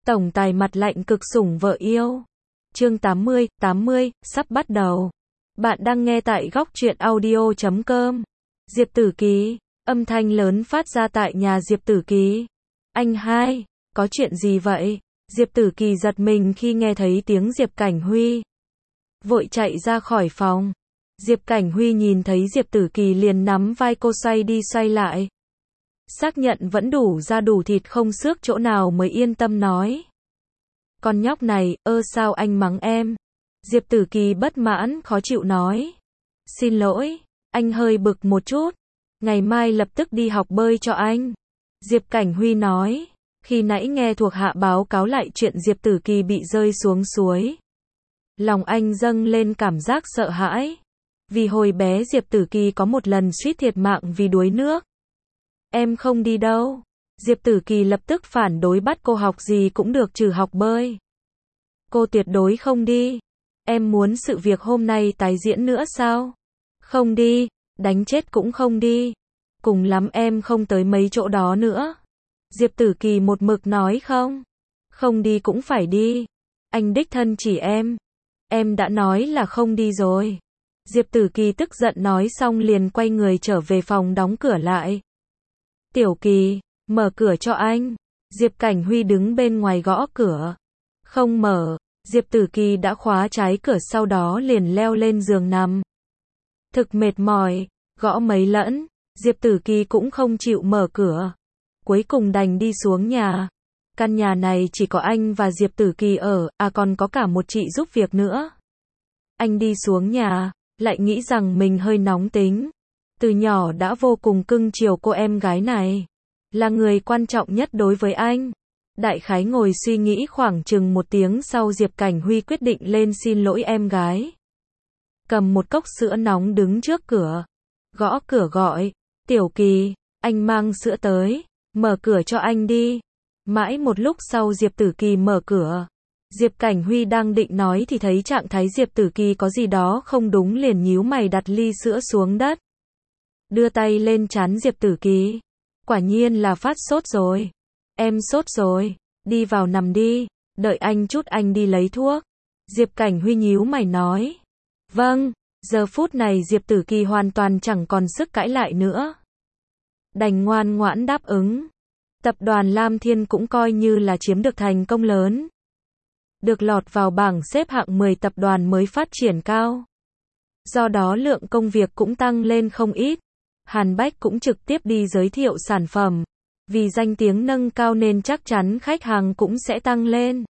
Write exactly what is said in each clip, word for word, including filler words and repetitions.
Tổng tài mặt lạnh cực sủng vợ yêu. Chương tám mươi, tám mươi, sắp bắt đầu. Bạn đang nghe tại góc truyện audio chấm com. Diệp Tử Ký, âm thanh lớn phát ra tại nhà Diệp Tử Ký. Anh hai, có chuyện gì vậy? Diệp Tử Kỳ giật mình khi nghe thấy tiếng Diệp Cảnh Huy. Vội chạy ra khỏi phòng. Diệp Cảnh Huy nhìn thấy Diệp Tử Kỳ liền nắm vai cô xoay đi xoay lại. Xác nhận vẫn đủ da đủ thịt không xước chỗ nào mới yên tâm nói. Con nhóc này, ơ sao anh mắng em? Diệp Tử Kỳ bất mãn, khó chịu nói. Xin lỗi, anh hơi bực một chút. Ngày mai lập tức đi học bơi cho anh. Diệp Cảnh Huy nói. Khi nãy nghe thuộc hạ báo cáo lại chuyện Diệp Tử Kỳ bị rơi xuống suối. Lòng anh dâng lên cảm giác sợ hãi. Vì hồi bé Diệp Tử Kỳ có một lần suýt thiệt mạng vì đuối nước. Em không đi đâu. Diệp Tử Kỳ lập tức phản đối bắt cô học gì cũng được trừ học bơi. Cô tuyệt đối không đi. Em muốn sự việc hôm nay tái diễn nữa sao? Không đi, đánh chết cũng không đi. Cùng lắm em không tới mấy chỗ đó nữa. Diệp Tử Kỳ một mực nói không. Không đi cũng phải đi. Anh đích thân chỉ em. Em đã nói là không đi rồi. Diệp Tử Kỳ tức giận nói xong liền quay người trở về phòng đóng cửa lại. Tiểu Kỳ, mở cửa cho anh. Diệp Cảnh Huy đứng bên ngoài gõ cửa. Không mở. Diệp Tử Kỳ đã khóa trái cửa sau đó liền leo lên giường nằm. Thực mệt mỏi, gõ mấy lẫn, Diệp Tử Kỳ cũng không chịu mở cửa. Cuối cùng đành đi xuống nhà. Căn nhà này chỉ có anh và Diệp Tử Kỳ ở, à còn có cả một chị giúp việc nữa. Anh đi xuống nhà, lại nghĩ rằng mình hơi nóng tính. Từ nhỏ đã vô cùng cưng chiều cô em gái này. Là người quan trọng nhất đối với anh. Đại khái ngồi suy nghĩ khoảng chừng một tiếng sau Diệp Cảnh Huy quyết định lên xin lỗi em gái. Cầm một cốc sữa nóng đứng trước cửa. Gõ cửa gọi. Tiểu Kỳ, anh mang sữa tới. Mở cửa cho anh đi. Mãi một lúc sau Diệp Tử Kỳ mở cửa. Diệp Cảnh Huy đang định nói thì thấy trạng thái Diệp Tử Kỳ có gì đó không đúng liền nhíu mày đặt ly sữa xuống đất. Đưa tay lên trán Diệp Tử Kỳ. Quả nhiên là phát sốt rồi. Em sốt rồi. Đi vào nằm đi. Đợi anh chút anh đi lấy thuốc. Diệp Cảnh Huy nhíu mày nói. Vâng. Giờ phút này Diệp Tử Kỳ hoàn toàn chẳng còn sức cãi lại nữa. Đành ngoan ngoãn đáp ứng. Tập đoàn Lam Thiên cũng coi như là chiếm được thành công lớn. Được lọt vào bảng xếp hạng mười tập đoàn mới phát triển cao. Do đó lượng công việc cũng tăng lên không ít. Hàn Bách cũng trực tiếp đi giới thiệu sản phẩm. Vì danh tiếng nâng cao nên chắc chắn khách hàng cũng sẽ tăng lên.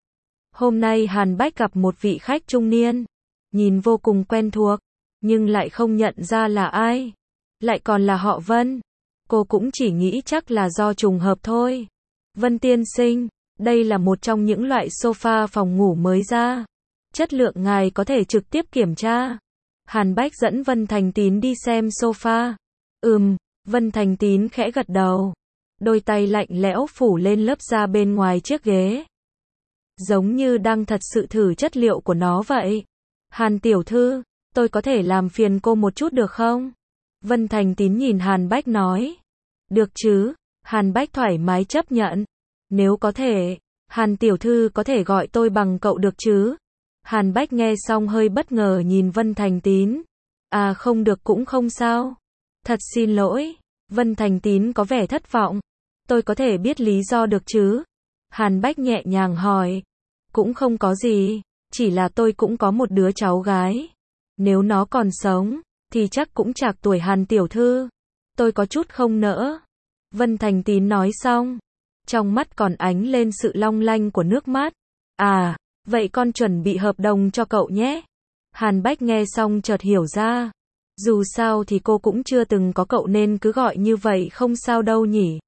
Hôm nay Hàn Bách gặp một vị khách trung niên. Nhìn vô cùng quen thuộc. Nhưng lại không nhận ra là ai. Lại còn là họ Vân. Cô cũng chỉ nghĩ chắc là do trùng hợp thôi. Vân tiên sinh, đây là một trong những loại sofa phòng ngủ mới ra. Chất lượng ngài có thể trực tiếp kiểm tra. Hàn Bách dẫn Vân Thành Tín đi xem sofa. Ừm, Vân Thành Tín khẽ gật đầu. Đôi tay lạnh lẽo phủ lên lớp da bên ngoài chiếc ghế. Giống như đang thật sự thử chất liệu của nó vậy. Hàn tiểu thư, tôi có thể làm phiền cô một chút được không? Vân Thành Tín nhìn Hàn Bách nói. Được chứ, Hàn Bách thoải mái chấp nhận. Nếu có thể, Hàn tiểu thư có thể gọi tôi bằng cậu được chứ? Hàn Bách nghe xong hơi bất ngờ nhìn Vân Thành Tín. À không được cũng không sao. Thật xin lỗi. Vân Thành Tín có vẻ thất vọng. Tôi có thể biết lý do được chứ? Hàn Bách nhẹ nhàng hỏi. Cũng không có gì. Chỉ là tôi cũng có một đứa cháu gái. Nếu nó còn sống, thì chắc cũng trạc tuổi Hàn tiểu thư. Tôi có chút không nỡ. Vân Thành Tín nói xong. Trong mắt còn ánh lên sự long lanh của nước mắt. À, vậy con chuẩn bị hợp đồng cho cậu nhé. Hàn Bách nghe xong chợt hiểu ra. Dù sao thì cô cũng chưa từng có cậu nên cứ gọi như vậy không sao đâu nhỉ.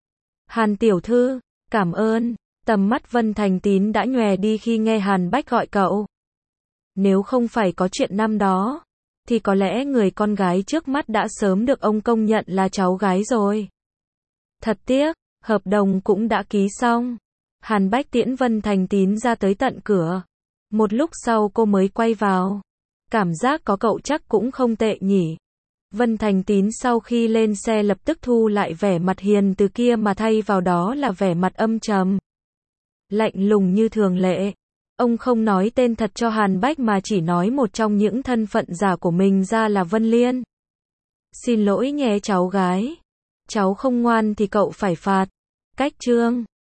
Hàn tiểu thư, cảm ơn. Tầm mắt Vân Thành Tín đã nhòe đi khi nghe Hàn Bách gọi cậu. Nếu không phải có chuyện năm đó, thì có lẽ người con gái trước mắt đã sớm được ông công nhận là cháu gái rồi. Thật tiếc, hợp đồng cũng đã ký xong. Hàn Bách tiễn Vân Thành Tín ra tới tận cửa. Một lúc sau cô mới quay vào. Cảm giác có cậu chắc cũng không tệ nhỉ. Vân Thành Tín sau khi lên xe lập tức thu lại vẻ mặt hiền từ kia mà thay vào đó là vẻ mặt âm trầm. Lạnh lùng như thường lệ. Ông không nói tên thật cho Hàn Bách mà chỉ nói một trong những thân phận giả của mình ra là Vân Liên. Xin lỗi nhé cháu gái. Cháu không ngoan thì cậu phải phạt. Cách chương